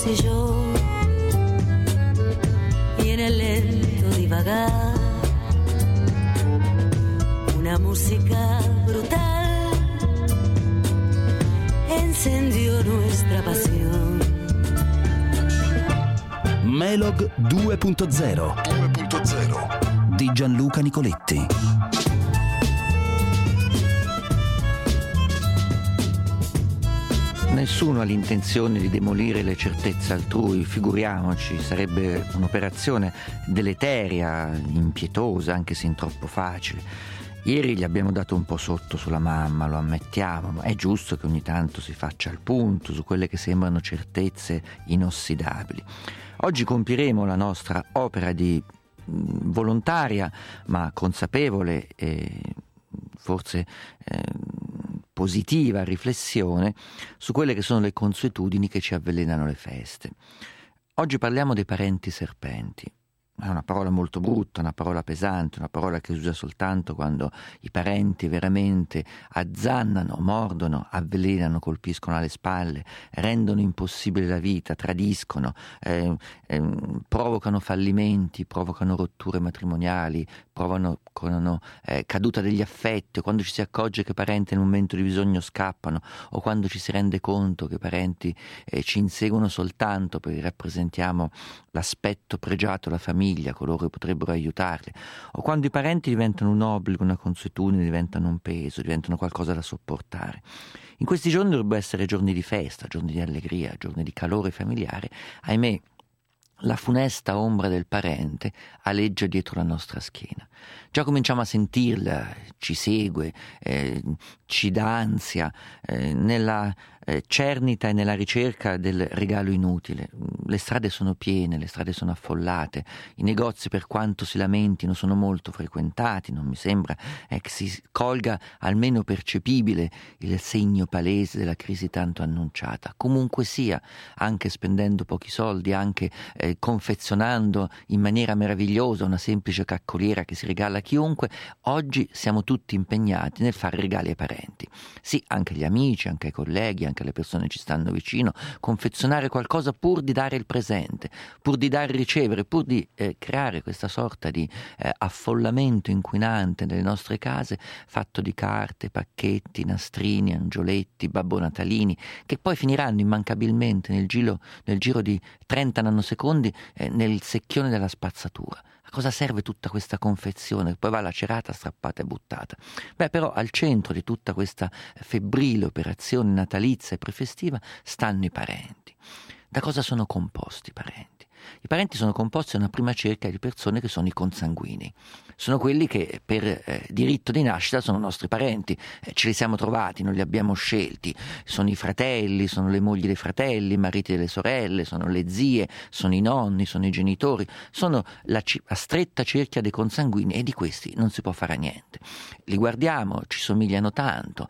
yo y en el lento divagar una música brutal encendió nuestra pasión. Melog 2.0 di Gianluca Nicoletti. Nessuno ha l'intenzione di demolire le certezze altrui, figuriamoci, sarebbe un'operazione deleteria, impietosa, anche se troppo facile. Ieri gli abbiamo dato un po' sotto sulla mamma, lo ammettiamo, ma è giusto che ogni tanto si faccia il punto su quelle che sembrano certezze inossidabili. Oggi compiremo la nostra opera di volontaria, ma consapevole e forse positiva riflessione su quelle che sono le consuetudini che ci avvelenano le feste. Oggi parliamo dei parenti serpenti. È una parola molto brutta, una parola pesante, una parola che si usa soltanto quando i parenti veramente azzannano, mordono, avvelenano, colpiscono alle spalle, rendono impossibile la vita, tradiscono, provocano fallimenti, provocano rotture matrimoniali, provocano caduta degli affetti, o quando ci si accorge che i parenti nel momento di bisogno scappano, o quando ci si rende conto che i parenti ci inseguono soltanto perché rappresentiamo l'aspetto pregiato della famiglia, coloro che potrebbero aiutarli, o quando i parenti diventano un obbligo, una consuetudine, diventano un peso, diventano qualcosa da sopportare. In questi giorni dovrebbero essere giorni di festa, giorni di allegria, giorni di calore familiare. Ahimè, la funesta ombra del parente aleggia dietro la nostra schiena. Già cominciamo a sentirla, ci segue, ci dà ansia, nella cernita e nella ricerca del regalo inutile. Le strade sono piene, le strade sono affollate, i negozi, per quanto si lamentino, sono molto frequentati, non mi sembra che si colga almeno percepibile il segno palese della crisi tanto annunciata. Comunque sia, anche spendendo pochi soldi, anche confezionando in maniera meravigliosa una semplice caccoliera che si regala a chiunque, oggi siamo tutti impegnati nel fare regali ai parenti. Sì, anche agli amici, anche ai colleghi, anche alle persone che ci stanno vicino, confezionare qualcosa pur di dare il presente, pur di dare e ricevere, pur di creare questa sorta di affollamento inquinante nelle nostre case, fatto di carte, pacchetti, nastrini, angioletti, babbo natalini, che poi finiranno immancabilmente nel giro di 30 nanosecondi nel secchione della spazzatura. A cosa serve tutta questa confezione? Poi va lacerata, strappata e buttata. Però al centro di tutta questa febbrile operazione natalizia e prefestiva stanno i parenti. Da cosa sono composti i parenti? I parenti sono composti da una prima cerchia di persone che sono i consanguinei. Sono quelli che per diritto di nascita sono nostri parenti, ce li siamo trovati, non li abbiamo scelti. Sono i fratelli, sono le mogli dei fratelli, i mariti delle sorelle, sono le zie, sono i nonni, sono i genitori, sono la stretta cerchia dei consanguinei, e di questi non si può fare niente. Li guardiamo, ci somigliano tanto,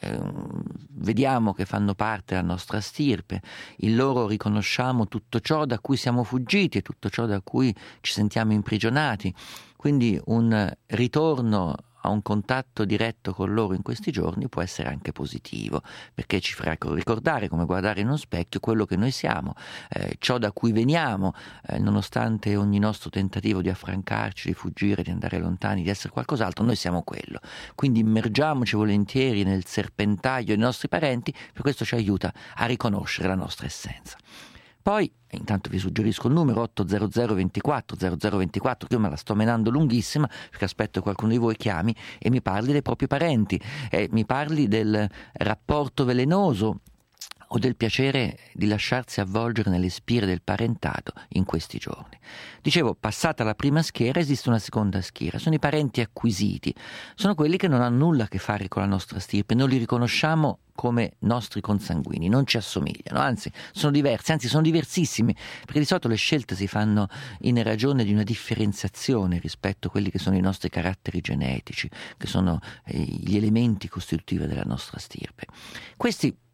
vediamo che fanno parte della nostra stirpe, in loro riconosciamo tutto ciò da cui siamo fuggiti e tutto ciò da cui ci sentiamo imprigionati. Quindi un ritorno a un contatto diretto con loro in questi giorni può essere anche positivo, perché ci farà ricordare, come guardare in uno specchio, quello che noi siamo, ciò da cui veniamo, nonostante ogni nostro tentativo di affrancarci, di fuggire, di andare lontani, di essere qualcos'altro, noi siamo quello. Quindi immergiamoci volentieri nel serpentaio dei nostri parenti, per questo ci aiuta a riconoscere la nostra essenza. Poi, intanto vi suggerisco il numero 800 24 0024, che io me la sto menando lunghissima perché aspetto che qualcuno di voi chiami e mi parli dei propri parenti, mi parli del rapporto velenoso o del piacere di lasciarsi avvolgere nelle spire del parentato in questi giorni. Dicevo, passata la prima schiera esiste una seconda schiera, sono i parenti acquisiti, sono quelli che non hanno nulla a che fare con la nostra stirpe, non li riconosciamo come nostri consanguini, non ci assomigliano, anzi sono diversi, anzi sono diversissimi, perché di solito le scelte si fanno in ragione di una differenziazione rispetto a quelli che sono i nostri caratteri genetici, che sono gli elementi costitutivi della nostra stirpe. Questi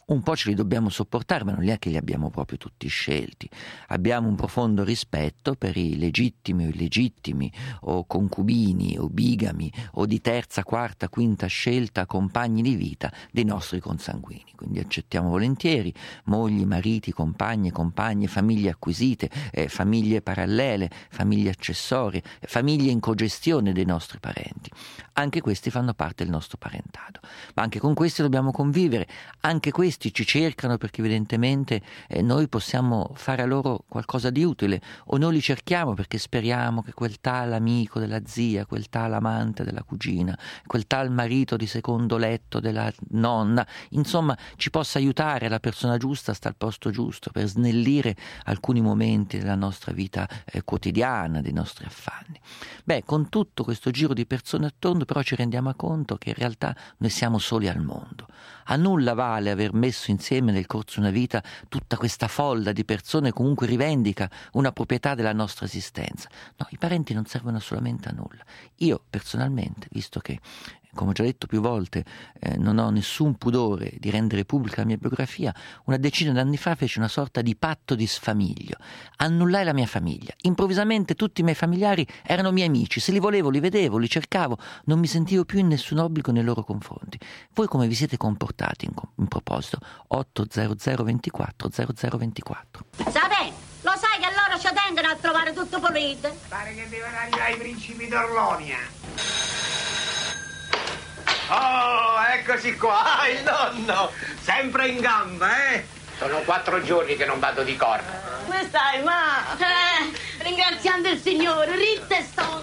Un po' ce li dobbiamo sopportare, ma non è che li abbiamo proprio tutti scelti. Abbiamo un profondo rispetto per i legittimi o illegittimi, o concubini o bigami, o di terza, quarta, quinta scelta compagni di vita dei nostri consanguini. Quindi accettiamo volentieri mogli, mariti, compagne, famiglie acquisite, famiglie parallele, famiglie accessorie, famiglie in cogestione dei nostri parenti. Anche questi fanno parte del nostro parentado, ma anche con questi dobbiamo convivere, anche questi ci cercano perché evidentemente noi possiamo fare a loro qualcosa di utile, o noi li cerchiamo perché speriamo che quel tal amico della zia, quel tal amante della cugina, quel tal marito di secondo letto della nonna, insomma ci possa aiutare, la persona giusta sta al posto giusto per snellire alcuni momenti della nostra vita quotidiana, dei nostri affanni. Con tutto questo giro di persone attorno però ci rendiamo conto che in realtà noi siamo soli al mondo. A nulla vale aver messo insieme nel corso di una vita tutta questa folla di persone, comunque rivendica una proprietà della nostra esistenza. No, i parenti non servono assolutamente a nulla. Io personalmente, visto che, come ho già detto più volte, non ho nessun pudore di rendere pubblica la mia biografia, una decina d'anni fa feci una sorta di patto di sfamiglio. Annullai la mia famiglia. Improvvisamente tutti i miei familiari erano miei amici, se li volevo, li vedevo, li cercavo, non mi sentivo più in nessun obbligo nei loro confronti. Voi come vi siete comportati in proposito? 800 24 0024. Sapete, lo sai che loro ci tengono a trovare tutto pulito? Pare che devono arrivare i principi d'Orlonia. Oh, eccoci qua, il nonno, sempre in gamba, eh? Sono 4 giorni che non vado di corda. Come stai, ma? Ringraziando il Signore, ritta e sto.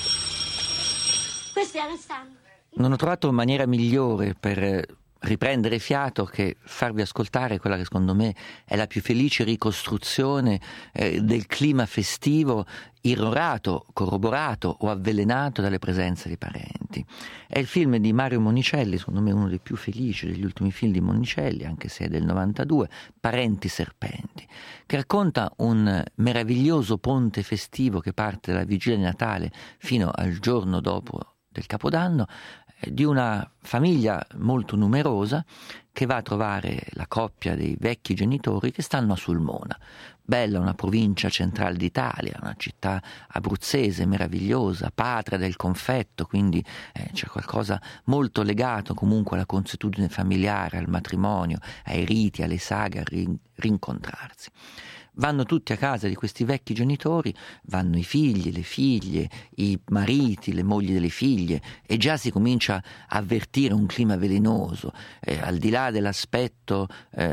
Questi è Alessandro. Non ho trovato maniera migliore per riprendere fiato che farvi ascoltare quella che secondo me è la più felice ricostruzione del clima festivo irrorato, corroborato o avvelenato dalle presenze dei parenti. È il film di Mario Monicelli, secondo me uno dei più felici degli ultimi film di Monicelli, anche se è del 92, Parenti serpenti, che racconta un meraviglioso ponte festivo che parte dalla vigilia di Natale fino al giorno dopo del Capodanno, di una famiglia molto numerosa che va a trovare la coppia dei vecchi genitori che stanno a Sulmona. Bella, una provincia centrale d'Italia, una città abruzzese meravigliosa, patria del confetto, quindi c'è qualcosa molto legato comunque alla consuetudine familiare, al matrimonio, ai riti, alle saghe, a rincontrarsi. Vanno tutti a casa di questi vecchi genitori, vanno i figli, le figlie, i mariti, le mogli delle figlie, e già si comincia a avvertire un clima velenoso, al di là dell'aspetto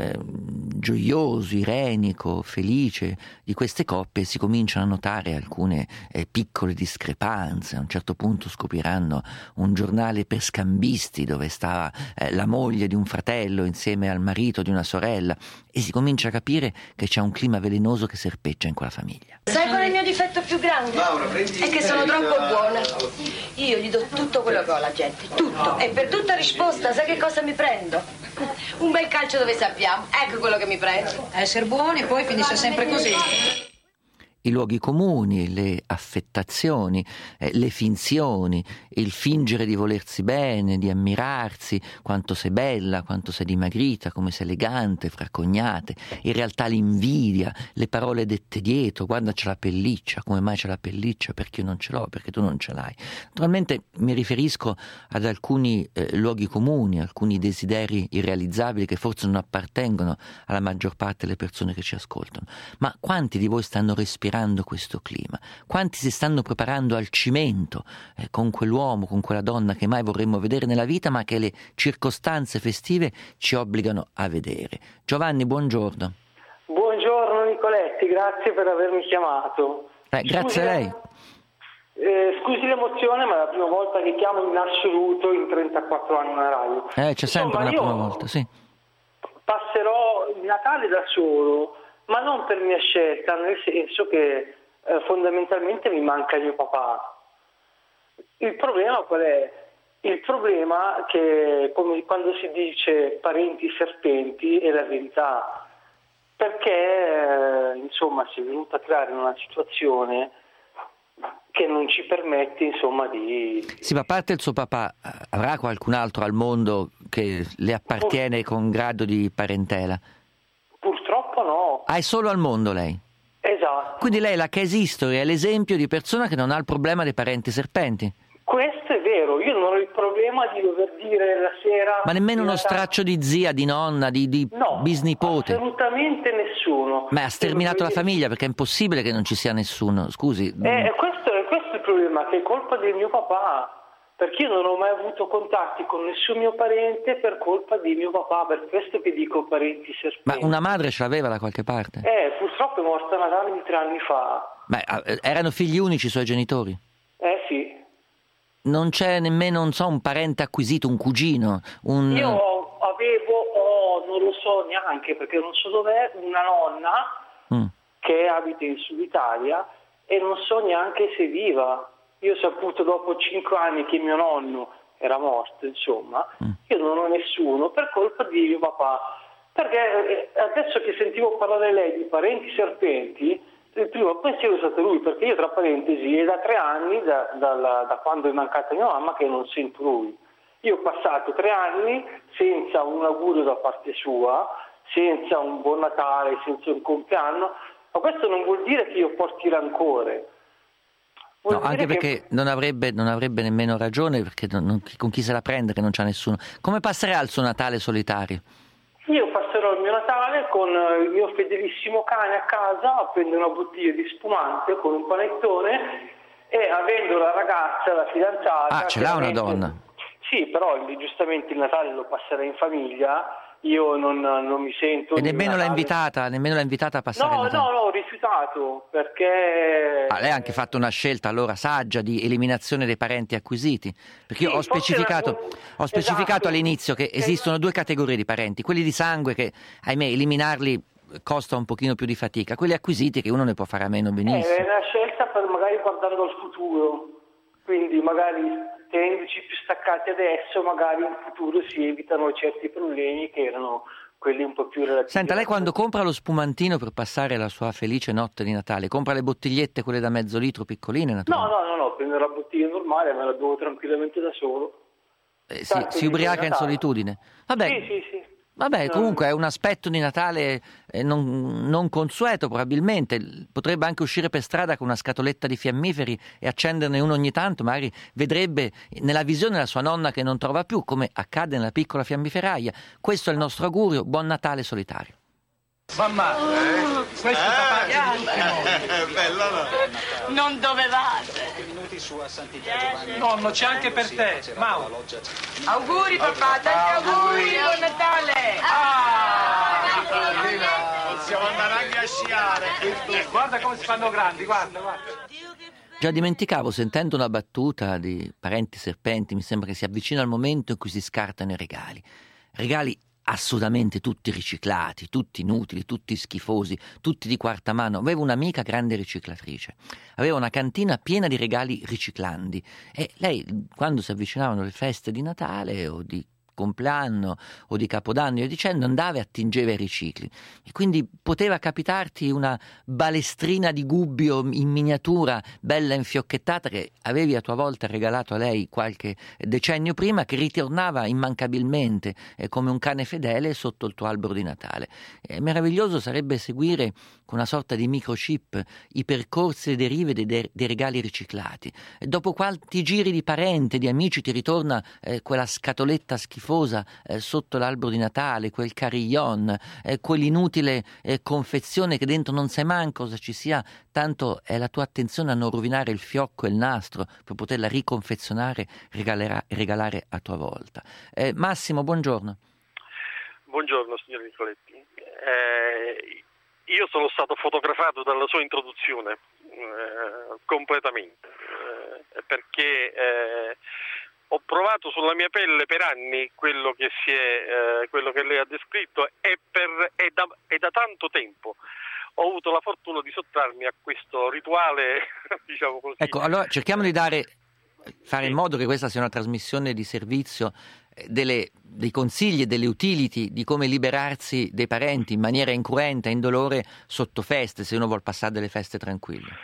gioioso, irenico, felice di queste coppie, si cominciano a notare alcune piccole discrepanze. A un certo punto scopriranno un giornale per scambisti dove stava la moglie di un fratello insieme al marito di una sorella, e si comincia a capire che c'è un clima velenoso che serpeggia in quella famiglia. Sai qual è il mio difetto più grande? Laura, prendi... È che sono troppo buona. Io gli do tutto quello che ho alla gente, tutto. E per tutta risposta, sai che cosa mi prendo? Un bel calcio dove sappiamo. Ecco quello che mi prendo. Essere buoni poi finisce sempre così. I luoghi comuni, le affettazioni, le finzioni, il fingere di volersi bene, di ammirarsi, quanto sei bella, quanto sei dimagrita, come sei elegante, fra cognate, in realtà l'invidia, le parole dette dietro, guarda c'è la pelliccia, come mai c'è la pelliccia, perché io non ce l'ho, perché tu non ce l'hai. Naturalmente mi riferisco ad alcuni luoghi comuni, alcuni desideri irrealizzabili che forse non appartengono alla maggior parte delle persone che ci ascoltano, ma quanti di voi stanno respirando questo clima? Quanti si stanno preparando al cimento con quell'uomo, con quella donna che mai vorremmo vedere nella vita, ma che le circostanze festive ci obbligano a vedere? Giovanni, buongiorno. Buongiorno Nicoletti, grazie per avermi chiamato. Grazie a lei. Scusi l'emozione, ma è la prima volta che chiamo in assoluto in 34 anni una radio. C'è sempre una prima volta, sì. Passerò il Natale da solo, ma non per mia scelta, nel senso che fondamentalmente mi manca il mio papà. Il problema qual è? Il problema che, come quando si dice parenti serpenti, è la verità, perché insomma si è venuta a creare una situazione che non ci permette insomma di... Sì, ma a parte il suo papà, avrà qualcun altro al mondo che le appartiene con grado di parentela? Purtroppo no. È solo al mondo lei? Esatto. Quindi lei la case history è l'esempio di persona che non ha il problema dei parenti serpenti? Questo è vero, io non ho il problema di dover dire la sera... Ma nemmeno uno straccio di zia, di nonna, di no, bisnipote? Assolutamente nessuno. Ma ha sterminato la famiglia, perché è impossibile che non ci sia nessuno, scusi. Questo è il problema, che è colpa del mio papà, perché io non ho mai avuto contatti con nessun mio parente per colpa di mio papà, per questo che dico parenti serpenti. Ma una madre ce l'aveva da qualche parte? Purtroppo è morta a Natale di 3 anni fa. Ma erano figli unici i suoi genitori? Sì. Non c'è nemmeno, non so, un parente acquisito, un cugino? Io avevo, non lo so neanche perché non so dov'è, una nonna che abita in Sud Italia e non so neanche se è viva. Io ho saputo dopo 5 anni che mio nonno era morto, insomma. Io non ho nessuno per colpa di mio papà. Perché adesso che sentivo parlare lei di parenti serpenti, il primo pensiero è stato lui, perché io tra parentesi è da 3 anni, da quando è mancata mia mamma, che non sento lui. Io ho passato 3 anni senza un augurio da parte sua, senza un buon Natale, senza un compleanno, ma questo non vuol dire che io porti rancore. No, anche perché non avrebbe nemmeno ragione, perché con chi se la prende che non c'ha nessuno. Come passerà il suo Natale solitario? Io passerò il mio Natale con il mio fedelissimo cane a casa a prendere una bottiglia di spumante con un panettone e avendo la ragazza, la fidanzata... Ah, ce l'ha una donna? Sì, però giustamente il Natale lo passerà in famiglia, io non mi sento... E nemmeno l'ha invitata a passare il Natale? No, ho rifiutato, perché... Lei ha anche fatto una scelta allora saggia di eliminazione dei parenti acquisiti, perché io ho specificato esatto. all'inizio che esistono 2 categorie di parenti, quelli di sangue che, ahimè, eliminarli costa un pochino più di fatica, quelli acquisiti che uno ne può fare a meno benissimo. È una scelta per magari guardare al futuro, quindi magari tenendoci più staccati adesso, magari in futuro si evitano certi problemi che erano quelli un po' più relativi. Senta, lei quando compra lo spumantino per passare la sua felice notte di Natale, compra le bottigliette, quelle da mezzo litro piccoline, naturalmente? No, prendo la bottiglia normale, me la bevo tranquillamente da solo. Si ubriaca in solitudine? Vabbè, Sì. Vabbè, comunque è un aspetto di Natale non consueto probabilmente, potrebbe anche uscire per strada con una scatoletta di fiammiferi e accenderne uno ogni tanto, magari vedrebbe nella visione la sua nonna che non trova più, come accade nella piccola fiammiferaia. Questo è il nostro augurio, buon Natale solitario. Mamma, questo bello, no? Non dovevate. Minuti su a Sant'Ignacio Giovanni. Nonno, c'è anche per te. Mauro. Auguri papà, tanti auguri, buon Natale! Possiamo andare anche a sciare. Guarda come si fanno grandi, guarda. Già dimenticavo, sentendo una battuta di parenti serpenti, mi sembra che si avvicina al momento in cui si scartano i regali. Regali assolutamente tutti riciclati, tutti inutili, tutti schifosi, tutti di quarta mano. Avevo un'amica grande riciclatrice, aveva una cantina piena di regali riciclandi e lei, quando si avvicinavano le feste di Natale o di compleanno o di Capodanno e dicendo, andava e attingeva i ricicli e quindi poteva capitarti una balestrina di gubbio in miniatura bella infiocchettata che avevi a tua volta regalato a lei qualche decennio prima, che ritornava immancabilmente come un cane fedele sotto il tuo albero di Natale. Meraviglioso sarebbe seguire con una sorta di microchip i percorsi e derive dei regali riciclati. Dopo quanti giri di parente, di amici, ti ritorna quella scatoletta schifosa sotto l'albero di Natale, quel carillon, quell'inutile confezione che dentro non sai manco cosa ci sia, tanto è la tua attenzione a non rovinare il fiocco e il nastro per poterla riconfezionare, regalare a tua volta. Massimo, buongiorno. Buongiorno signor Nicoletti. Io sono stato fotografato dalla sua introduzione completamente perché ho provato sulla mia pelle per anni quello che lei ha descritto e da tanto tempo ho avuto la fortuna di sottrarmi a questo rituale, diciamo così. Ecco, allora cerchiamo di fare in modo che questa sia una trasmissione di servizio dei consigli e delle utility di come liberarsi dei parenti in maniera incruenta, indolore, sotto feste, se uno vuol passare delle feste tranquille.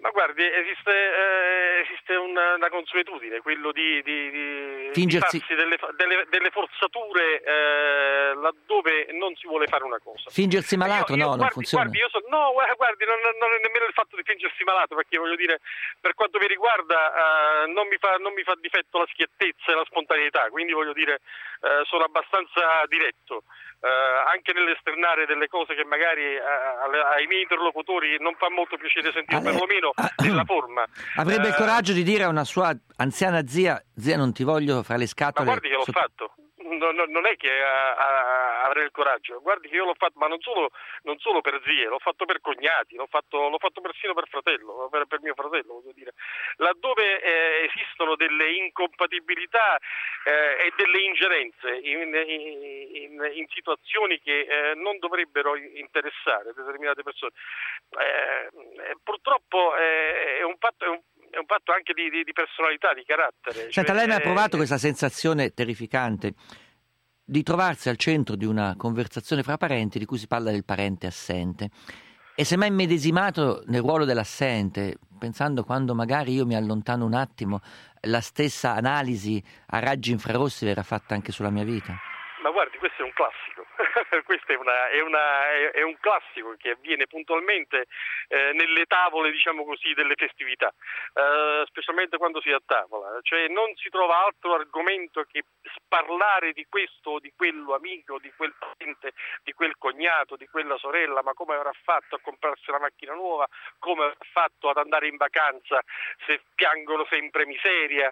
Ma guardi, esiste una consuetudine, quello di fingersi, farsi delle forzature laddove non si vuole fare una cosa. Fingersi malato non funziona. Guardi, guardi, non è nemmeno il fatto di fingersi malato, perché voglio dire, per quanto mi riguarda non mi fa difetto la schiettezza e la spontaneità, quindi voglio dire, sono abbastanza diretto. Anche nell'esternare delle cose che magari ai miei interlocutori non fa molto piacere sentire, perlomeno nella forma. Avrebbe il coraggio di dire a una sua anziana zia: non ti voglio fra le scatole. Ma guardi che l'ho fatto. Non è che avrei il coraggio, guardi che io l'ho fatto, ma non solo per zie, l'ho fatto per cognati, l'ho fatto persino per fratello, per mio fratello, voglio dire, laddove esistono delle incompatibilità e delle ingerenze in situazioni che non dovrebbero interessare determinate persone. Purtroppo è un fatto anche di personalità, di carattere. Senta, lei mi ha provato questa sensazione terrificante di trovarsi al centro di una conversazione fra parenti di cui si parla del parente assente, e se mai immedesimato nel ruolo dell'assente, pensando quando magari io mi allontano un attimo, la stessa analisi a raggi infrarossi verrà fatta anche sulla mia vita? Ma guardi, questo è un classico. Questo è un classico che avviene puntualmente nelle tavole, diciamo così, delle festività, specialmente quando si è a tavola, cioè non si trova altro argomento che parlare di questo o di quello amico, di quel parente, di quel cognato, di quella sorella, ma come avrà fatto a comprarsi una macchina nuova, come avrà fatto ad andare in vacanza, se piangono sempre miseria,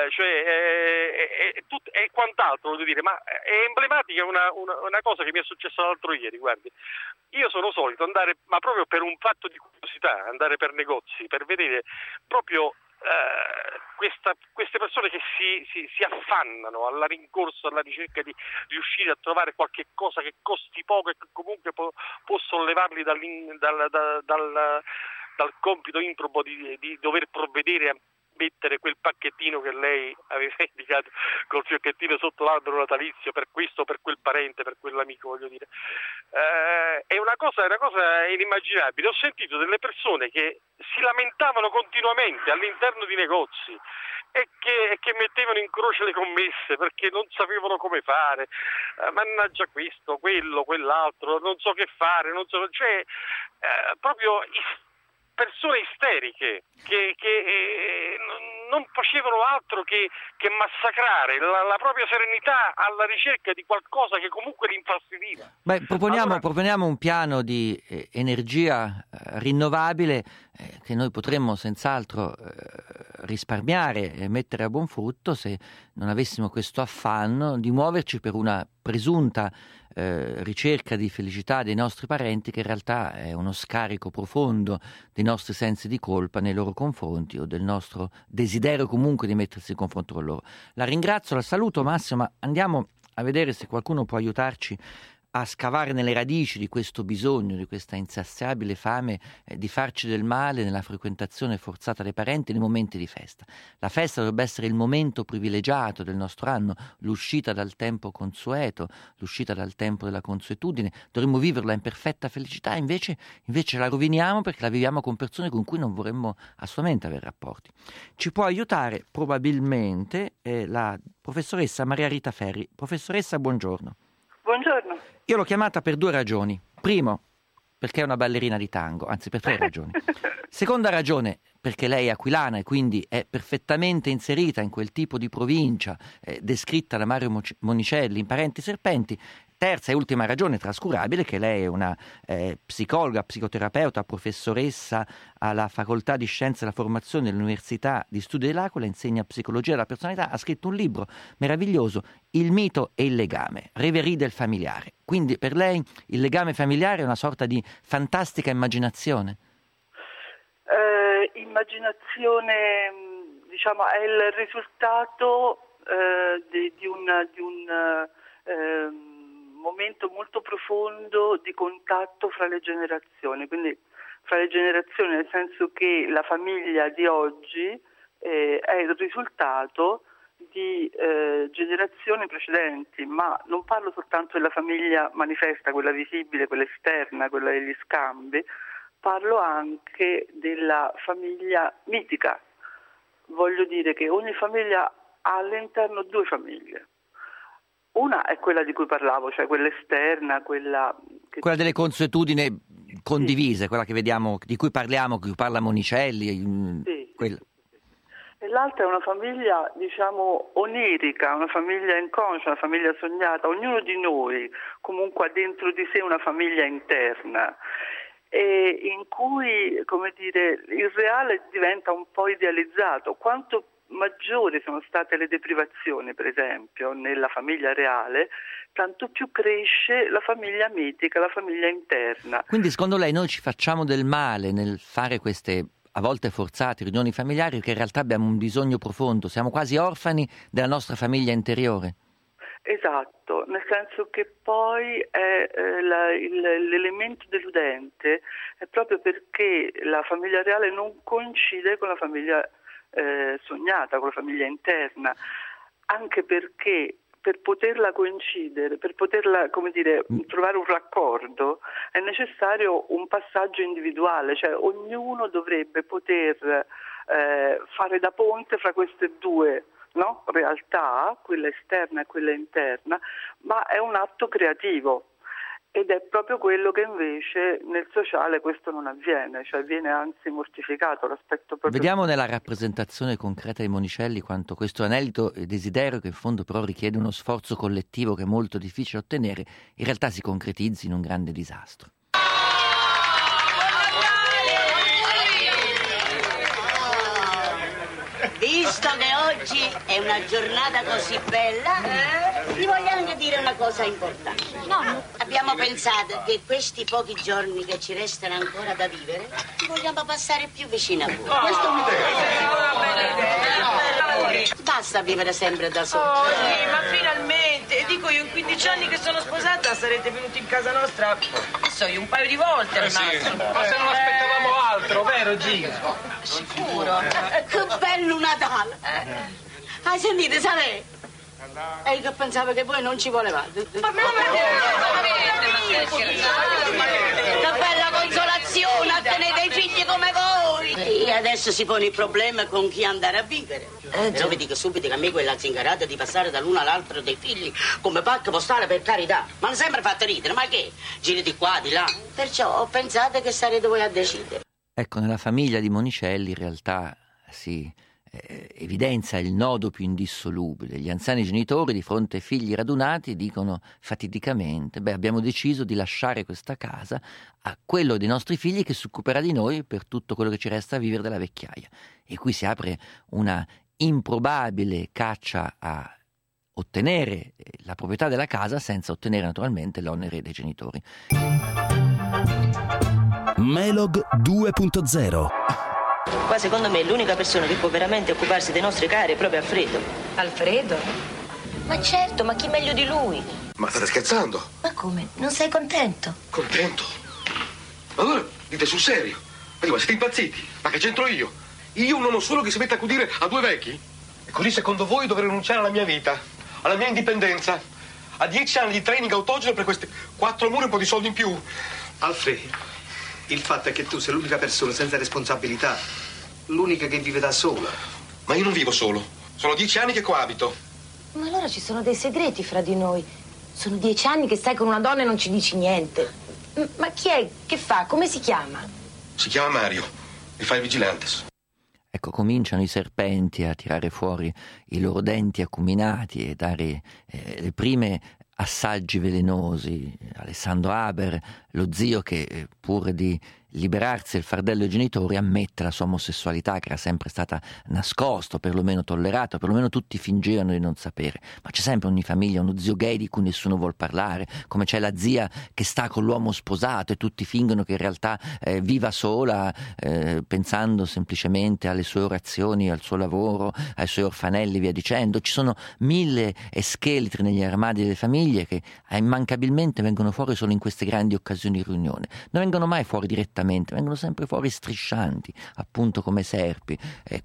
e quant'altro, voglio dire, ma è emblematica una cosa che mi è successa l'altro ieri. Guardi, io sono solito andare, ma proprio per un fatto di curiosità, andare per negozi, per vedere proprio queste persone che si affannano alla rincorsa, alla ricerca di riuscire a trovare qualche cosa che costi poco e che comunque può sollevarli dal compito improbo di dover provvedere a mettere quel pacchettino che lei aveva indicato col fiocchettino sotto l'albero natalizio per questo, per quel parente, per quell'amico, voglio dire. È una cosa inimmaginabile. Ho sentito delle persone che si lamentavano continuamente all'interno di negozi e che mettevano in croce le commesse perché non sapevano come fare, mannaggia questo, quello, quell'altro, non so che fare, proprio persone isteriche che non facevano altro che massacrare la propria serenità alla ricerca di qualcosa che comunque li infastidiva. Beh, proponiamo un piano di energia rinnovabile che noi potremmo senz'altro risparmiare e mettere a buon frutto se non avessimo questo affanno di muoverci per una presunta ricerca di felicità dei nostri parenti, che in realtà è uno scarico profondo dei nostri sensi di colpa nei loro confronti o del nostro desiderio comunque di mettersi in confronto con loro. La ringrazio, la saluto, Massimo, ma andiamo a vedere se qualcuno può aiutarci a scavare nelle radici di questo bisogno, di questa insaziabile fame di farci del male nella frequentazione forzata dei parenti nei momenti di festa. La festa dovrebbe essere il momento privilegiato del nostro anno, l'uscita dal tempo consueto, l'uscita dal tempo della consuetudine. Dovremmo viverla in perfetta felicità, invece la roviniamo perché la viviamo con persone con cui non vorremmo assolutamente avere rapporti. Ci può aiutare probabilmente la professoressa Maria Rita Ferri. Professoressa, buongiorno. Buongiorno. Io l'ho chiamata per 2 ragioni. Primo, perché è una ballerina di tango, anzi per 3 ragioni. Seconda ragione, perché lei è aquilana e quindi è perfettamente inserita in quel tipo di provincia descritta da Mario Monicelli in Parenti Serpenti. Terza e ultima ragione trascurabile, che lei è una psicologa, psicoterapeuta, professoressa alla Facoltà di Scienze della Formazione dell'Università di Studi dell'Aquila, insegna psicologia della personalità, ha scritto un libro meraviglioso, Il mito e il legame, Reverie del familiare. Quindi per lei il legame familiare è una sorta di fantastica immaginazione? Immaginazione, diciamo, è il risultato di un momento molto profondo di contatto fra le generazioni, quindi fra le generazioni nel senso che la famiglia di oggi è il risultato di generazioni precedenti, ma non parlo soltanto della famiglia manifesta, quella visibile, quella esterna, quella degli scambi, parlo anche della famiglia mitica. Voglio dire che ogni famiglia ha all'interno due famiglie. Una è quella di cui parlavo, cioè quella esterna, quella delle consuetudini condivise, sì. Quella che vediamo, di cui parliamo, di cui parla Monicelli. Sì. Quella. E l'altra è una famiglia, diciamo, onirica, una famiglia inconscia, una famiglia sognata. Ognuno di noi comunque ha dentro di sé una famiglia interna, e in cui, come dire, il reale diventa un po' idealizzato. Quanto maggiori sono state le deprivazioni, per esempio, nella famiglia reale, tanto più cresce la famiglia mitica, la famiglia interna. Quindi secondo lei noi ci facciamo del male nel fare queste a volte forzate riunioni familiari, perché in realtà abbiamo un bisogno profondo, siamo quasi orfani della nostra famiglia interiore? Esatto, nel senso che poi l'elemento deludente è proprio perché la famiglia reale non coincide con la famiglia sognata, con la famiglia interna, anche perché per poterla coincidere, per poterla, come dire, trovare un raccordo, è necessario un passaggio individuale, cioè ognuno dovrebbe poter fare da ponte fra queste due, no? Realtà, quella esterna e quella interna, ma è un atto creativo. Ed è proprio quello che invece nel sociale questo non avviene, cioè viene anzi mortificato l'aspetto proprio. Vediamo nella rappresentazione concreta di Monicelli quanto questo anelito desiderio, che in fondo però richiede uno sforzo collettivo che è molto difficile ottenere, in realtà si concretizzi in un grande disastro. Visto che oggi è una giornata così bella, vi voglio anche dire una cosa importante. No, abbiamo pensato che questi pochi giorni che ci restano ancora da vivere, li vogliamo passare più vicino a voi. Questo è un'idea. Basta vivere sempre da soli. Sì, ma finalmente, dico io, in 15 anni che sono sposata sarete venuti in casa nostra, che so io, un paio di volte al massimo. Ma se non aspettavamo altro, vero Giga? Sicuro. Che bello Natale! Hai sentito, sai? E io pensavo che voi non ci volevate. Ma che bella consolazione a tenere i figli come voi! E adesso si pone il problema con chi andare a vivere. Però vi dico subito che a me quella zingarata di passare dall'uno all'altro dei figli come pacca postale, per carità, ma hanno sempre fatto ridere, ma che? Giri di qua, di là. Perciò ho pensato che sarete voi a decidere. Ecco, nella famiglia di Monicelli in realtà si evidenzia il nodo più indissolubile. Gli anziani genitori di fronte ai figli radunati dicono fatidicamente: abbiamo deciso di lasciare questa casa a quello dei nostri figli che si occuperà di noi per tutto quello che ci resta a vivere della vecchiaia. E qui si apre una improbabile caccia a ottenere la proprietà della casa senza ottenere naturalmente l'onere dei genitori. Melog 2.0. Qua secondo me l'unica persona che può veramente occuparsi dei nostri cari è proprio Alfredo. Alfredo? Ma certo, ma chi meglio di lui? Ma state scherzando? Ma come? Non sei contento? Contento? Ma allora dite sul serio? Ma siete impazziti? Ma che c'entro io? Io un uomo solo che si mette a accudire a due vecchi? E così secondo voi dovrei rinunciare alla mia vita, alla mia indipendenza, a 10 anni di training autogeno per questi 4 mura e un po' di soldi in più? Alfredo, il fatto è che tu sei l'unica persona senza responsabilità, l'unica che vive da sola. Ma io non vivo solo, sono 10 anni che coabito. Ma allora ci sono dei segreti fra di noi. Sono 10 anni che stai con una donna e non ci dici niente. Ma chi è? Che fa? Come si chiama? Si chiama Mario e fa il vigilantes. Ecco, cominciano i serpenti a tirare fuori i loro denti acuminati e dare le prime assaggi velenosi. Alessandro Haber, lo zio che pur di liberarsi del fardello dei genitori ammette la sua omosessualità, che era sempre stata nascosta, o perlomeno tollerata, o perlomeno tutti fingevano di non sapere. Ma c'è sempre ogni famiglia uno zio gay di cui nessuno vuol parlare, come c'è la zia che sta con l'uomo sposato e tutti fingono che in realtà viva sola, pensando semplicemente alle sue orazioni, al suo lavoro, ai suoi orfanelli, via dicendo. Ci sono 1000 scheletri negli armadi delle famiglie che immancabilmente vengono fuori solo in queste grandi occasioni di riunione. Non vengono mai fuori direttamente, vengono sempre fuori striscianti, appunto come serpi.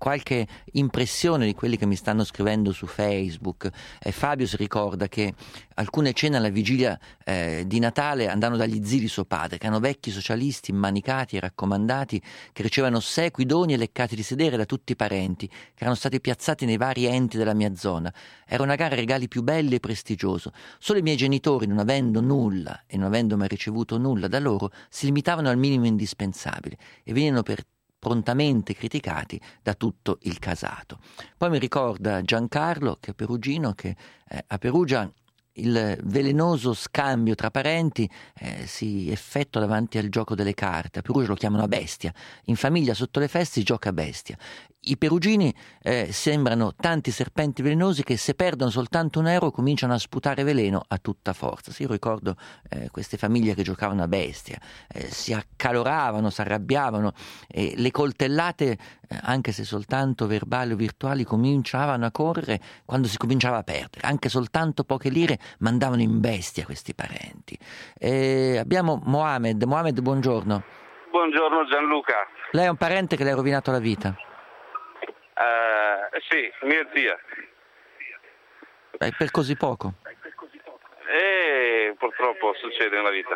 Qualche impressione di quelli che mi stanno scrivendo su Facebook. Fabio si ricorda che alcune cene alla vigilia di Natale andavano dagli zii di suo padre, che erano vecchi socialisti immanicati e raccomandati, che ricevevano ossequi, doni e leccati di sedere da tutti i parenti, che erano stati piazzati nei vari enti della mia zona. Era una gara ai regali più belli e prestigioso. Solo i miei genitori, non avendo nulla e non avendo mai ricevuto nulla da loro, si limitavano al minimo indispensabile e venivano prontamente criticati da tutto il casato. Poi mi ricorda Giancarlo, che è perugino, che a Perugia il velenoso scambio tra parenti si effettua davanti al gioco delle carte. A Perugia lo chiamano a bestia. In famiglia sotto le feste si gioca a bestia. I perugini sembrano tanti serpenti velenosi che se perdono soltanto €1 cominciano a sputare veleno a tutta forza. Sì, io ricordo queste famiglie che giocavano a bestia, si accaloravano, si arrabbiavano, le coltellate, anche se soltanto verbali o virtuali, cominciavano a correre quando si cominciava a perdere. Anche soltanto poche lire mandavano in bestia questi parenti. Abbiamo Mohamed. Mohamed, buongiorno. Buongiorno Gianluca. Lei è un parente che le ha rovinato la vita? Sì, mia zia. Per così poco? Purtroppo succede nella vita.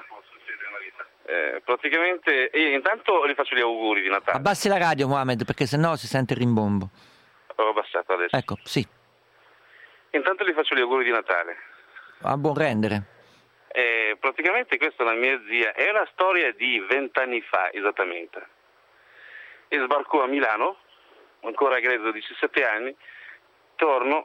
Praticamente, intanto gli faccio gli auguri di Natale. Abbassi la radio, Mohamed, perché sennò si sente il rimbombo. Ho abbassato adesso. Ecco, sì. Intanto gli faccio gli auguri di Natale. A buon rendere. Praticamente questa è la mia zia, è una storia di 20 anni fa esattamente. E sbarcò a Milano, ancora credo 17 anni, torno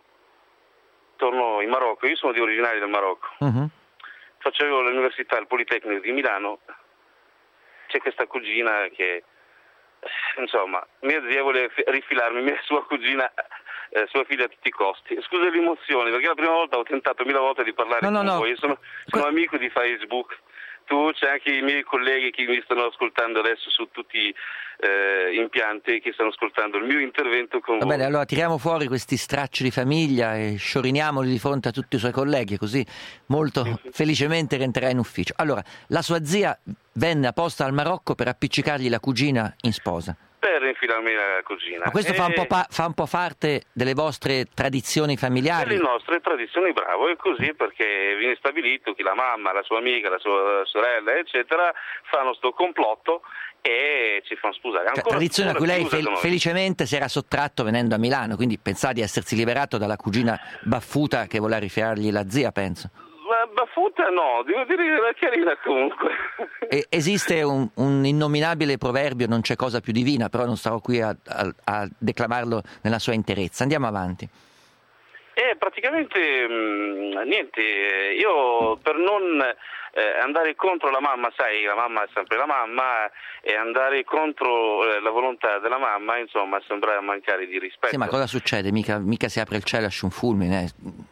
in Marocco, io sono di originario del Marocco. Facevo l'università al Politecnico di Milano, c'è questa cugina che, insomma, mia zia vuole rifilarmi sua cugina, sua figlia a tutti i costi. Scusa l'emozione, perché la prima volta ho tentato 1000 volte di parlare con voi, io sono amico di Facebook. Tu, c'è anche i miei colleghi che mi stanno ascoltando adesso su tutti gli impianti, che stanno ascoltando il mio intervento con voi. Va bene, allora tiriamo fuori questi stracci di famiglia e scioriniamoli di fronte a tutti i suoi colleghi, così molto felicemente rientrerà in ufficio. Allora, la sua zia venne apposta al Marocco per appiccicargli la cugina in sposa. Per infilarmi la cugina. Ma questo fa un po' parte delle vostre tradizioni familiari? Delle nostre tradizioni, bravo, è così, perché viene stabilito che la mamma, la sua amica, la sua sorella, eccetera, fanno sto complotto e ci fanno sposare. Tradizione a cui lei felicemente si era sottratto venendo a Milano, quindi pensava di essersi liberato dalla cugina baffuta che voleva rifilargli la zia, penso. Baffuta no, devo dire che era carina comunque. Esiste un innominabile proverbio, non c'è cosa più divina, però non starò qui a declamarlo nella sua interezza. Andiamo avanti. Praticamente niente, io per non andare contro la mamma, sai, la mamma è sempre la mamma, e andare contro la volontà della mamma, insomma, sembra mancare di rispetto. Sì, ma cosa succede? Mica si apre il cielo e esce un fulmine.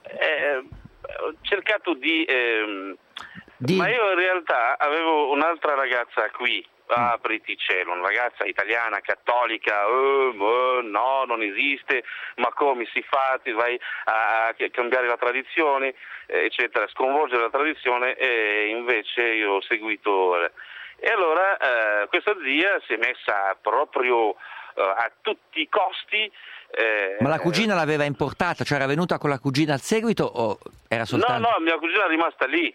Ho cercato ma io in realtà avevo un'altra ragazza qui, apriti cielo, una ragazza italiana, cattolica, no, non esiste, ma come si fa, ti vai a cambiare la tradizione, eccetera, sconvolgere la tradizione, e invece io ho seguito. E allora questa zia si è messa proprio a tutti i costi. Ma la cugina l'aveva importata, cioè era venuta con la cugina al seguito o era soltanto... No, mia cugina è rimasta lì.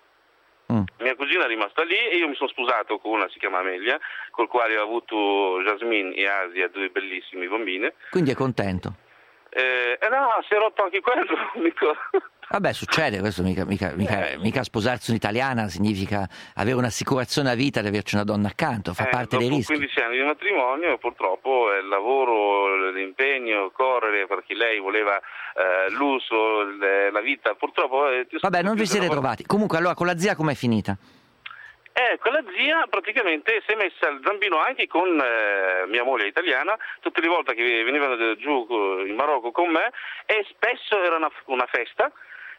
Mia cugina è rimasta lì e io mi sono sposato con una, si chiama Amelia, col quale ho avuto Jasmine e Asia, 2 bellissime bambine. Quindi è contento? No, si è rotto anche quello, amico. Vabbè, succede, questo mica sposarsi un'italiana significa avere un'assicurazione a vita di averci una donna accanto, fa parte dei rischi. 15 anni di matrimonio, purtroppo il lavoro, l'impegno, correre, perché lei voleva l'uso, la vita, purtroppo... Vabbè, non vi siete trovati. Comunque, allora, con la zia com'è finita? Quella zia praticamente si è messa al zampino anche con mia moglie italiana, tutte le volte che venivano giù in Marocco con me, e spesso era una festa.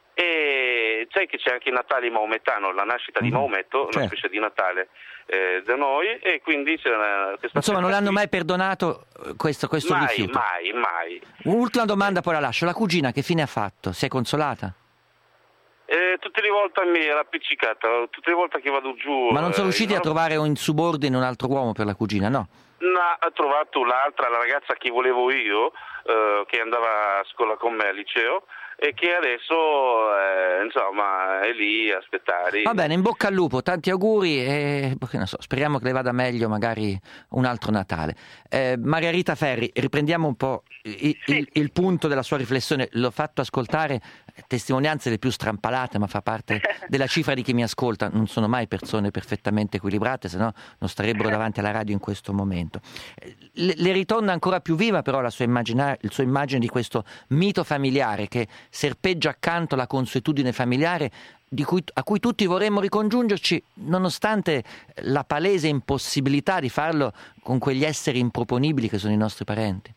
E sai che c'è anche il Natale maomettano, la nascita di Maometto, una specie di Natale da noi, e quindi c'era questa... Insomma, non l'hanno mai perdonato questo rifiuto? Mai. Un'ultima domanda, poi la lascio. La cugina che fine ha fatto? Si è consolata? Tutte le volte mi era appiccicata, tutte le volte che vado giù... Ma non sono riusciti a trovare in subordine un altro uomo per la cugina, no? No, ha trovato l'altra, la ragazza che volevo io, che andava a scuola con me al liceo, e che adesso insomma è lì a aspettare. Va bene, in bocca al lupo, tanti auguri e non so, speriamo che le vada meglio magari un altro Natale. Margherita Ferri, riprendiamo un po' il punto della sua riflessione. L'ho fatto ascoltare testimonianze le più strampalate, ma fa parte della cifra di chi mi ascolta. Non sono mai persone perfettamente equilibrate, se no non starebbero davanti alla radio in questo momento. Le ritorna ancora più viva però la sua immagine di questo mito familiare che serpeggia accanto alla consuetudine familiare a cui tutti vorremmo ricongiungerci, nonostante la palese impossibilità di farlo con quegli esseri improponibili che sono i nostri parenti.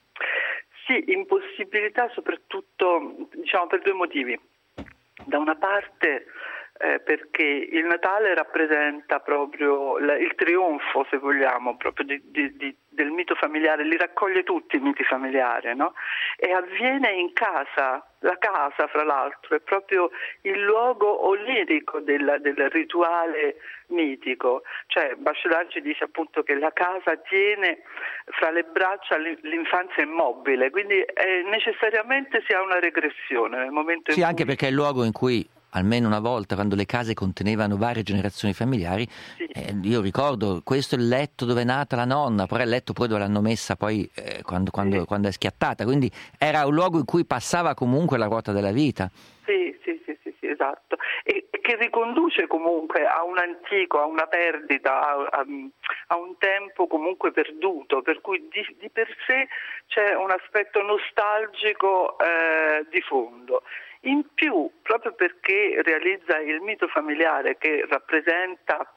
Sì, impossibilità soprattutto, diciamo, per due motivi. Da una parte perché il Natale rappresenta proprio il trionfo, se vogliamo, proprio del mito familiare, li raccoglie tutti i miti familiari, no? E avviene in casa, la casa fra l'altro è proprio il luogo onirico del rituale mitico, cioè Bachelard ci dice appunto che la casa tiene fra le braccia l'infanzia immobile, quindi necessariamente si ha una regressione nel momento in cui... Sì, anche perché è il luogo in cui almeno una volta, quando le case contenevano varie generazioni familiari, io ricordo, questo è il letto dove è nata la nonna, però è il letto poi dove l'hanno messa poi quando è schiattata, quindi era un luogo in cui passava comunque la ruota della vita. Sì, esatto, e che riconduce comunque a un antico, a una perdita, a un tempo comunque perduto, per cui di per sé c'è un aspetto nostalgico di fondo. In più, proprio perché realizza il mito familiare che rappresenta,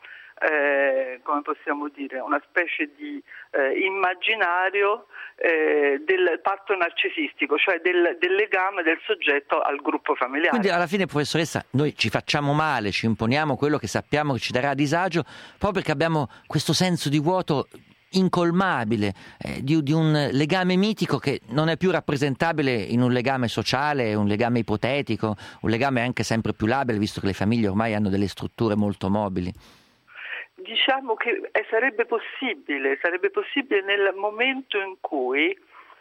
come possiamo dire, una specie di immaginario del patto narcisistico, cioè del legame del soggetto al gruppo familiare. Quindi alla fine, professoressa, noi ci facciamo male, ci imponiamo quello che sappiamo che ci darà disagio, proprio perché abbiamo questo senso di vuoto incolmabile, di un legame mitico che non è più rappresentabile in un legame sociale, un legame ipotetico, un legame anche sempre più labile, visto che le famiglie ormai hanno delle strutture molto mobili. Diciamo che sarebbe possibile nel momento in cui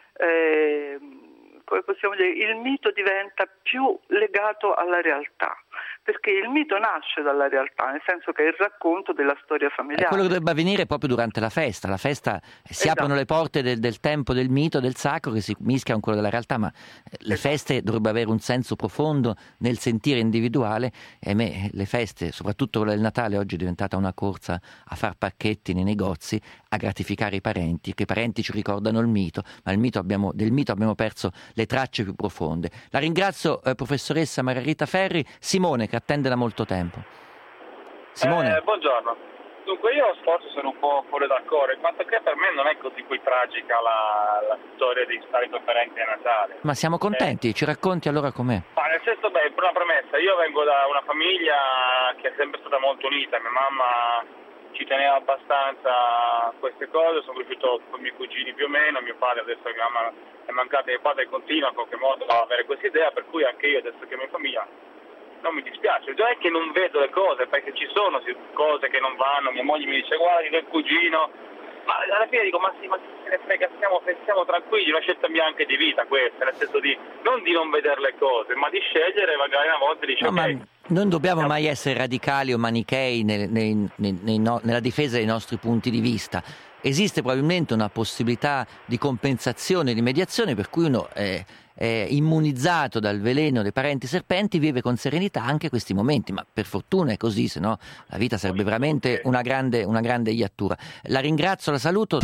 come possiamo dire, il mito diventa più legato alla realtà, perché il mito nasce dalla realtà, nel senso che è il racconto della storia familiare. È quello che dovrebbe avvenire proprio durante la festa. Si aprono le porte del tempo del mito, del sacro, che si mischia con quello della realtà, ma le feste dovrebbero avere un senso profondo nel sentire individuale, e le feste, soprattutto quella del Natale, oggi è diventata una corsa a far pacchetti nei negozi, a gratificare i parenti, che i parenti ci ricordano il mito, ma del mito abbiamo perso le tracce più profonde. La ringrazio, professoressa Margherita Ferri. Simone, che attende da molto tempo. Simone. Buongiorno. Dunque io forse sono un po' fuori d'accordo, in quanto che per me non è così tragica la storia di stare con i parenti a Natale. Ma siamo contenti, ci racconti allora com'è? Ma nel senso, per una premessa, io vengo da una famiglia che è sempre stata molto unita, mia mamma ci teneva abbastanza a queste cose, sono cresciuto con i miei cugini più o meno, mio padre, adesso mia mamma è mancata, mio padre continua in qualche modo a avere questa idea, per cui anche io adesso che ho mia famiglia non mi dispiace, già è che non vedo le cose, perché ci sono cose che non vanno, mia moglie mi dice guarda il cugino, ma alla fine dico ma se ne frega, stiamo tranquilli, una scelta mia anche di vita questa, nel senso di non vedere le cose, ma di scegliere, magari una volta dice ok. Non dobbiamo mai essere radicali o manichei nella difesa dei nostri punti di vista. Esiste probabilmente una possibilità di compensazione, di mediazione, per cui uno è immunizzato dal veleno dei parenti serpenti, vive con serenità anche questi momenti, ma per fortuna è così, se no la vita sarebbe veramente una grande iattura. La ringrazio, la saluto.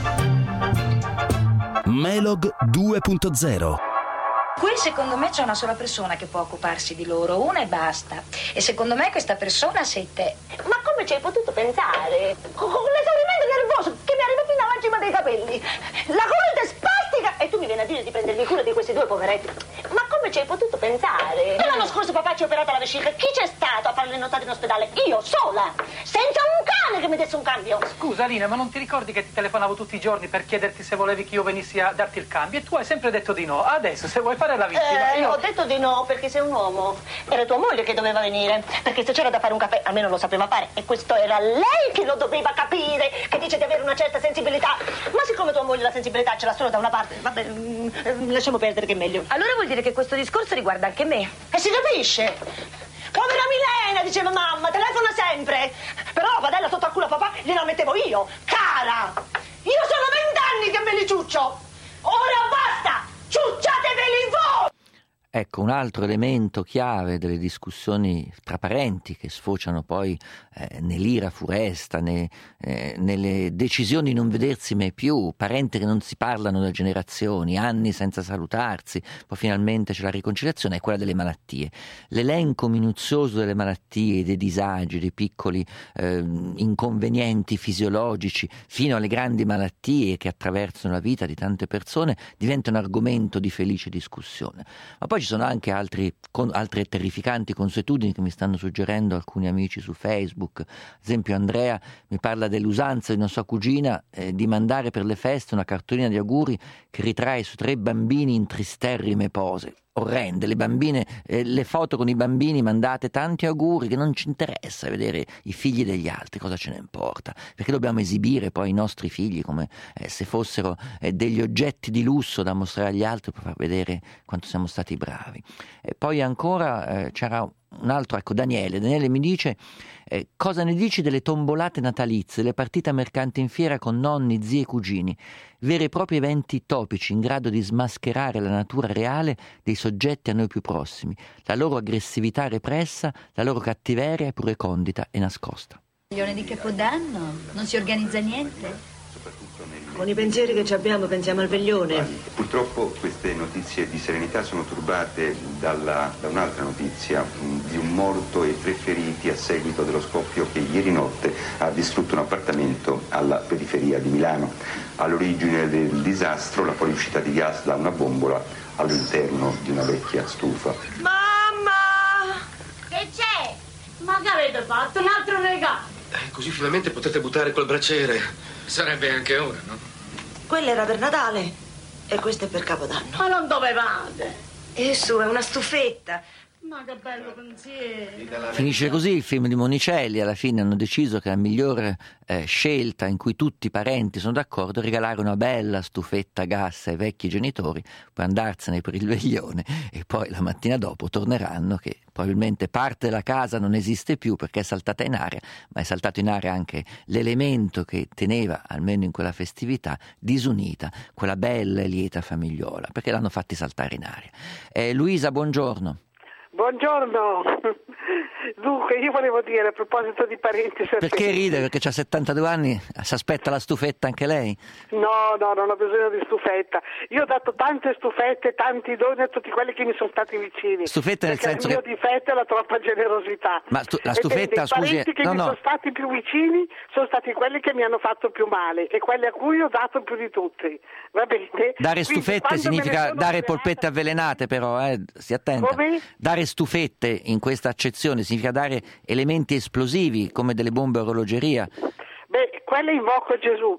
Melog 2.0. Qui secondo me c'è una sola persona che può occuparsi di loro, una e basta. E secondo me questa persona sei te. Ma come ci hai potuto pensare? Con l'esaurimento nervoso che mi arriva fino alla cima dei capelli. La colite spastica e tu mi vieni a dire di prendermi cura di questi due poveretti. Ma come ci hai potuto pensare? L'anno scorso papà ci ha operato la vescica. Chi c'è stato a fare le nottate in ospedale? Io, sola, senza un cane che mi desse un cambio. Scusa Lina, ma non ti ricordi che ti telefonavo tutti i giorni per chiederti se volevi che io venissi a darti il cambio e tu hai sempre detto di no. Adesso se vuoi fare la vittima Ho detto di no perché sei un uomo. Era tua moglie che doveva venire, perché se c'era da fare un caffè almeno lo sapeva fare, e questo era lei che lo doveva capire, che dice di avere una certa sensibilità. Ma siccome tua moglie la sensibilità ce l'ha solo da una parte, vabbè, lasciamo perdere che è meglio. Allora vuol dire che questo discorso riguarda anche me. E si capisce. diceva mamma, telefona sempre. Però la padella sotto al culo a papà gliela mettevo io. Cara, io sono 20 anni che me li ciuccio. Ora basta, ciucciateveli voi. Ecco, un altro elemento chiave delle discussioni tra parenti che sfociano poi nell'ira furesta, nelle decisioni di non vedersi mai più, parenti che non si parlano da generazioni, anni senza salutarsi, poi finalmente c'è la riconciliazione, è quella delle malattie. L'elenco minuzioso delle malattie, dei disagi, dei piccoli inconvenienti fisiologici, fino alle grandi malattie che attraversano la vita di tante persone, diventa un argomento di felice discussione. Ma poi ci sono anche altre terrificanti consuetudini che mi stanno suggerendo alcuni amici su Facebook. Ad esempio Andrea mi parla dell'usanza di una sua cugina di mandare per le feste una cartolina di auguri che ritrae su 3 bambini in tristerrime pose. Orrende, le bambine, le foto con i bambini mandate, tanti auguri, che non ci interessa vedere i figli degli altri, cosa ce ne importa? Perché dobbiamo esibire poi i nostri figli come se fossero degli oggetti di lusso da mostrare agli altri per far vedere quanto siamo stati bravi. E poi ancora c'era un altro, ecco, Daniele mi dice cosa ne dici delle tombolate natalizie, le partite mercanti in fiera con nonni, zii e cugini, veri e propri eventi topici in grado di smascherare la natura reale dei soggetti a noi più prossimi, la loro aggressività repressa, la loro cattiveria è pure condita e nascosta. Milione di Capodanno, non si organizza niente? Con i pensieri che ci abbiamo pensiamo al veglione. Purtroppo queste notizie di serenità sono turbate da un'altra notizia di un morto e 3 feriti a seguito dello scoppio che ieri notte ha distrutto un appartamento alla periferia di Milano. All'origine del disastro la fuoriuscita di gas da una bombola all'interno di una vecchia stufa. Mamma! Che c'è? Ma che avete fatto? Un altro regalo? Così finalmente potete buttare quel braciere. Sarebbe anche ora, no? Quello era per Natale e questo è per Capodanno. Ma non dovevate? E su, è una stufetta. Ma che bello pensiero. Finisce così il film di Monicelli. Alla fine hanno deciso che la migliore scelta in cui tutti i parenti sono d'accordo è regalare una bella stufetta a gas ai vecchi genitori, poi andarsene per il veglione e poi la mattina dopo torneranno che probabilmente parte della casa non esiste più perché è saltata in aria, ma è saltato in aria anche l'elemento che teneva, almeno in quella festività, disunita quella bella e lieta famigliola, perché l'hanno fatti saltare in aria. Luisa, buongiorno. Buongiorno. Dunque, io volevo dire a proposito di parenti serpenti. Perché ride? Perché c'ha 72 anni, si aspetta la stufetta anche lei? No, non ho bisogno di stufetta. Io ho dato tante stufette, tanti doni a tutti quelli che mi sono stati vicini. Stufetta nel senso che... il mio difetto è la troppa generosità. Ma la stufetta, scusi... I parenti che mi sono stati più vicini sono stati quelli che mi hanno fatto più male e quelli a cui ho dato più di tutti. Va bene? Dare stufette significa dare polpette avvelenate, però, stia attenta. Come? Dare stufette in questa accezione significa dare elementi esplosivi come delle bombe a orologeria. Beh, quello invoco Gesù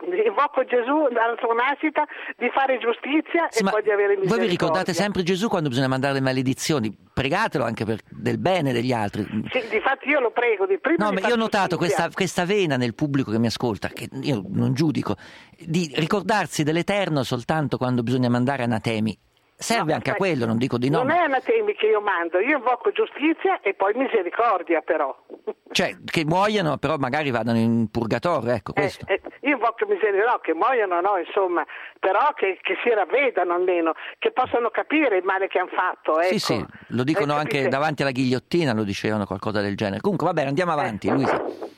dalla sua nascita di fare giustizia e poi di avere misericordia. Voi vi ricordate sempre Gesù quando bisogna mandare le maledizioni? Pregatelo anche per del bene degli altri. Sì, difatti io lo prego di prima. No, ma io ho notato questa vena nel pubblico che mi ascolta, che io non giudico, di ricordarsi dell'Eterno soltanto quando bisogna mandare anatemi. Serve anche a quello, non dico di no. Non è anatemi che io mando, io invoco giustizia e poi misericordia però. Cioè, che muoiano, però magari vadano in purgatorio, ecco questo. Io invoco misericordia, no, che muoiano no, insomma, però che si ravvedano almeno, che possano capire il male che hanno fatto. Ecco. Sì, lo dicono anche davanti alla ghigliottina, lo dicevano qualcosa del genere. Comunque, vabbè, andiamo avanti, Luisa.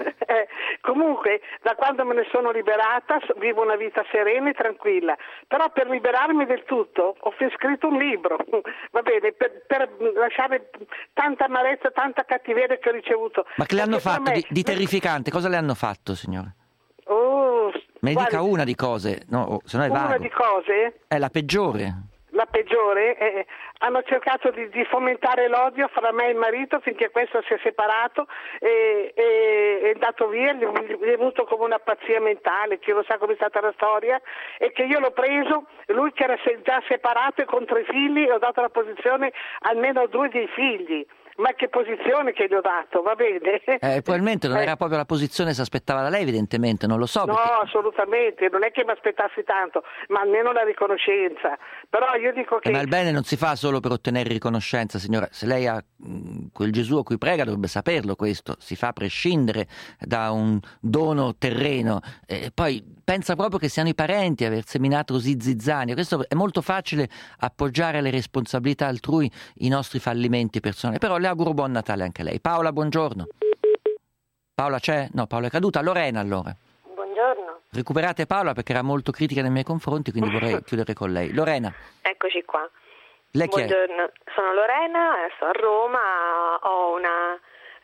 Comunque, da quando me ne sono liberata, vivo una vita serena e tranquilla. Però per liberarmi del tutto ho scritto un libro, va bene, per lasciare tanta amarezza, tanta cattiveria che ho ricevuto. Ma che le hanno fatto di terrificante? Cosa le hanno fatto, signora? Me ne dica una di cose, no, se no è vago. Una di cose? È la peggiore. La peggiore? Hanno cercato di fomentare l'odio fra me e il marito finché questo si è separato e è andato via, gli è venuto come una pazzia mentale, chi lo sa come è stata la storia, e che io l'ho preso, lui che era già separato e con 3 figli, e ho dato la posizione almeno a 2 dei figli. Ma che posizione che gli ho dato, va bene? Probabilmente non era proprio la posizione che si aspettava da lei, evidentemente, non lo so. No, perché... assolutamente, non è che mi aspettassi tanto, ma almeno la riconoscenza. Però io dico che... Ma il bene non si fa solo per ottenere riconoscenza, signora. Se lei ha quel Gesù a cui prega dovrebbe saperlo questo, si fa a prescindere da un dono terreno. Poi pensa proprio che siano i parenti a aver seminato così zizzania. Questo è molto facile appoggiare alle responsabilità altrui i nostri fallimenti personali. Però le auguro buon Natale anche a lei. Paola, buongiorno. Paola c'è? No, Paola è caduta. Lorena allora. Buongiorno. Recuperate Paola perché era molto critica nei miei confronti, quindi vorrei chiudere con lei. Lorena. Eccoci qua. Lei chi è? Buongiorno, sono Lorena, sto a Roma, ho una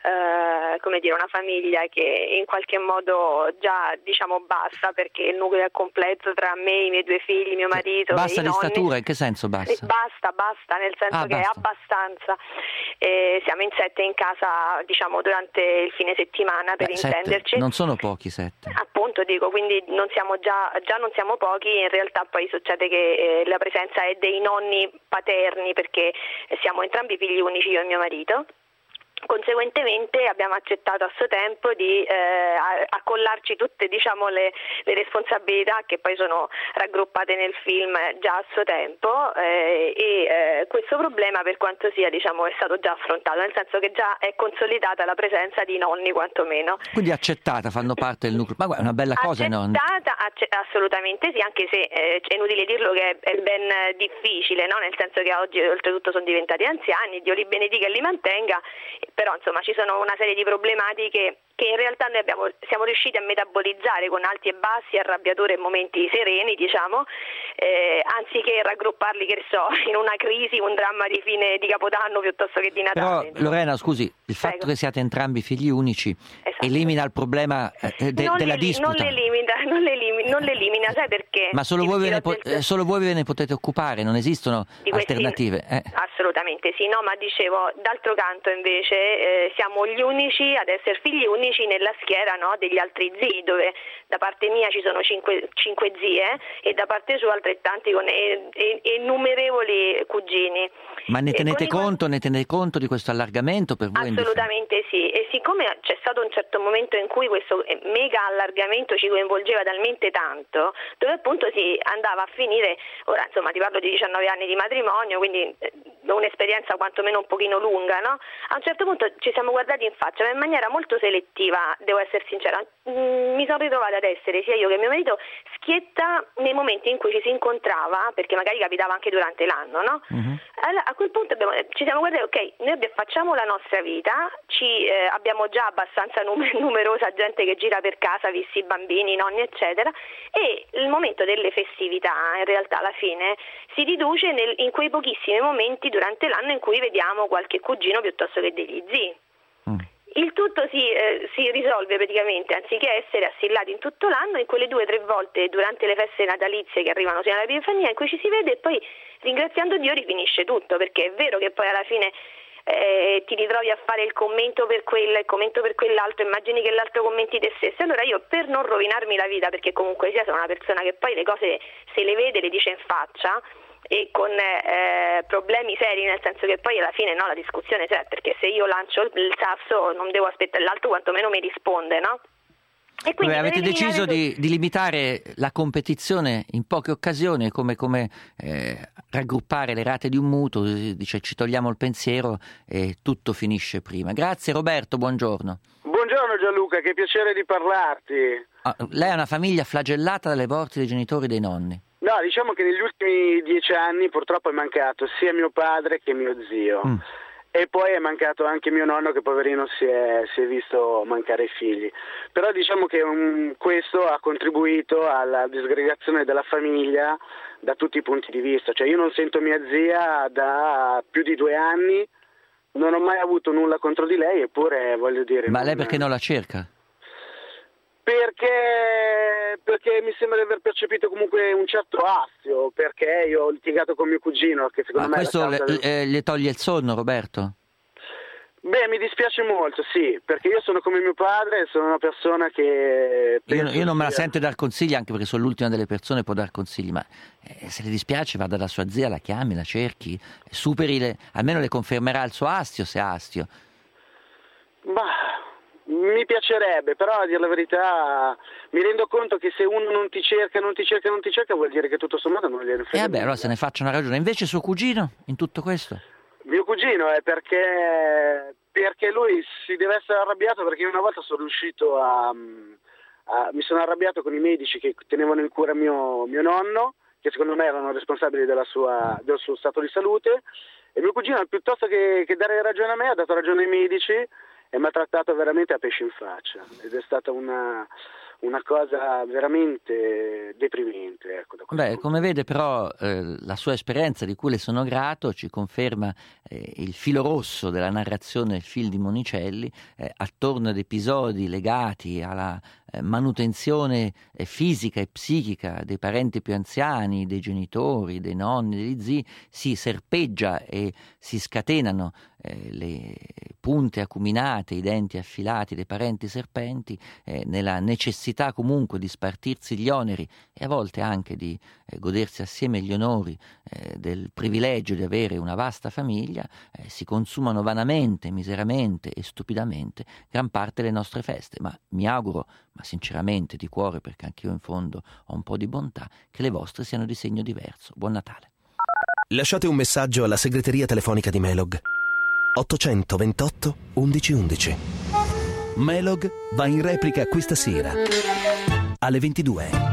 famiglia che in qualche modo già basta, perché il nucleo è completo tra me, i miei 2 figli, mio marito, Basta i di nonni. statura, in che senso basta? Basta, nel senso che basta. è abbastanza. Siamo in 7 in casa, durante il fine settimana, per intenderci. 7, non sono pochi 7. Appunto dico, quindi non siamo già non siamo pochi, in realtà poi succede che la presenza è dei nonni paterni, perché siamo entrambi figli unici, io e mio marito. Conseguentemente abbiamo accettato a suo tempo di accollarci tutte le responsabilità che poi sono raggruppate nel film già a suo tempo, e questo problema, per quanto sia è stato già affrontato, nel senso che già è consolidata la presenza di nonni, quantomeno. Quindi accettata, fanno parte del nucleo. Ma guarda, è una bella cosa i nonni. Assolutamente sì, anche se è inutile dirlo che è ben difficile, no? Nel senso che oggi oltretutto sono diventati anziani, Dio li benedica e li mantenga, però insomma ci sono una serie di problematiche che in realtà noi siamo riusciti a metabolizzare con alti e bassi, arrabbiature e momenti sereni, anziché raggrupparli, in una crisi, un dramma di fine di Capodanno piuttosto che di Natale. Però Lorena, scusi, il fatto che siate entrambi figli unici elimina il problema della disputa. Non l'elimina, sai perché? Ma solo voi ve ne potete occupare, non esistono alternative. Assolutamente sì, no, ma dicevo, d'altro canto invece siamo gli unici ad essere figli unici nella schiera, no, degli altri zii, dove da parte mia ci sono 5 zie e da parte sua altrettanti con innumerevoli cugini. Ma ne tenete conto di questo allargamento per voi? Assolutamente sì, e siccome c'è stato un certo momento in cui questo mega allargamento ci coinvolgeva talmente tanto, dove appunto si andava a finire, ora insomma ti parlo di 19 anni di matrimonio, quindi un'esperienza quantomeno un pochino lunga, no? A un certo punto ci siamo guardati in faccia, ma in maniera molto selettiva, devo essere sincera, mi sono ritrovata ad essere, sia io che mio marito, schietta nei momenti in cui ci si incontrava, perché magari capitava anche durante l'anno, no? Allora, a quel punto ci siamo guardati, ok, noi facciamo la nostra vita, abbiamo già abbastanza numerosa gente che gira per casa, visti i bambini, i nonni, eccetera, e il momento delle festività, in realtà alla fine, si riduce in quei pochissimi momenti durante l'anno in cui vediamo qualche cugino piuttosto che degli zii. Il tutto si risolve praticamente, anziché essere assillati in tutto l'anno, in quelle 2 o 3 volte durante le feste natalizie che arrivano fino all'Epifania, in cui ci si vede e poi, ringraziando Dio, rifinisce tutto, perché è vero che poi alla fine ti ritrovi a fare il commento per quello, il commento per quell'altro, immagini che l'altro commenti te stesso. Allora io, per non rovinarmi la vita, perché comunque sia sono una persona che poi le cose se le vede, le dice in faccia, e con problemi seri, nel senso che poi alla fine la discussione c'è, perché se io lancio il sasso non devo aspettare l'altro, quantomeno mi risponde, no? E quindi avete deciso di limitare la competizione in poche occasioni, come raggruppare le rate di un mutuo, dice ci togliamo il pensiero e tutto finisce prima. Grazie Roberto, buongiorno. Buongiorno Gianluca, che piacere di parlarti. Lei ha una famiglia flagellata dalle morti dei genitori e dei nonni. No, diciamo che negli ultimi 10 anni purtroppo è mancato sia mio padre che mio zio. E poi è mancato anche mio nonno, che poverino si è visto mancare i figli. Però diciamo che questo ha contribuito alla disgregazione della famiglia da tutti i punti di vista. Cioè io non sento mia zia da più di 2 anni, non ho mai avuto nulla contro di lei, eppure voglio dire... Ma lei perché non la cerca? Perché mi sembra di aver percepito comunque un certo astio, perché io ho litigato con mio cugino, che secondo me questo le toglie il sonno, Roberto? Beh, mi dispiace molto, sì, perché io sono come mio padre, sono una persona che... Io non me la sento dar consigli, anche perché sono l'ultima delle persone che può dar consigli, ma se le dispiace vada da sua zia, la chiami, la cerchi, superi almeno le confermerà il suo astio, se ha astio. Mi piacerebbe, però a dire la verità mi rendo conto che se uno non ti cerca vuol dire che tutto sommato non gliene frega. Vabbè, allora se ne faccia una ragione. Invece suo cugino, in tutto questo? Mio cugino è perché lui si deve essere arrabbiato, perché io una volta sono riuscito mi sono arrabbiato con i medici che tenevano in cura mio nonno, che secondo me erano responsabili del suo stato di salute, e mio cugino piuttosto che dare ragione a me ha dato ragione ai medici e mi ha trattato veramente a pesci in faccia, ed è stata una cosa veramente deprimente. Ecco, come vede però la sua esperienza, di cui le sono grato, ci conferma il filo rosso della narrazione del film di Monicelli, attorno ad episodi legati alla manutenzione fisica e psichica dei parenti più anziani, dei genitori, dei nonni, degli zii, si serpeggia e si scatenano le punte acuminate, i denti affilati dei parenti serpenti, nella necessità comunque di spartirsi gli oneri e a volte anche di godersi assieme gli onori del privilegio di avere una vasta famiglia, si consumano vanamente, miseramente e stupidamente gran parte delle nostre feste, ma mi auguro, ma sinceramente di cuore, perché anch'io in fondo ho un po' di bontà, che le vostre siano di segno diverso. Buon Natale. Lasciate un messaggio alla segreteria telefonica di Melog 828 1111. Melog va in replica questa sera alle 22.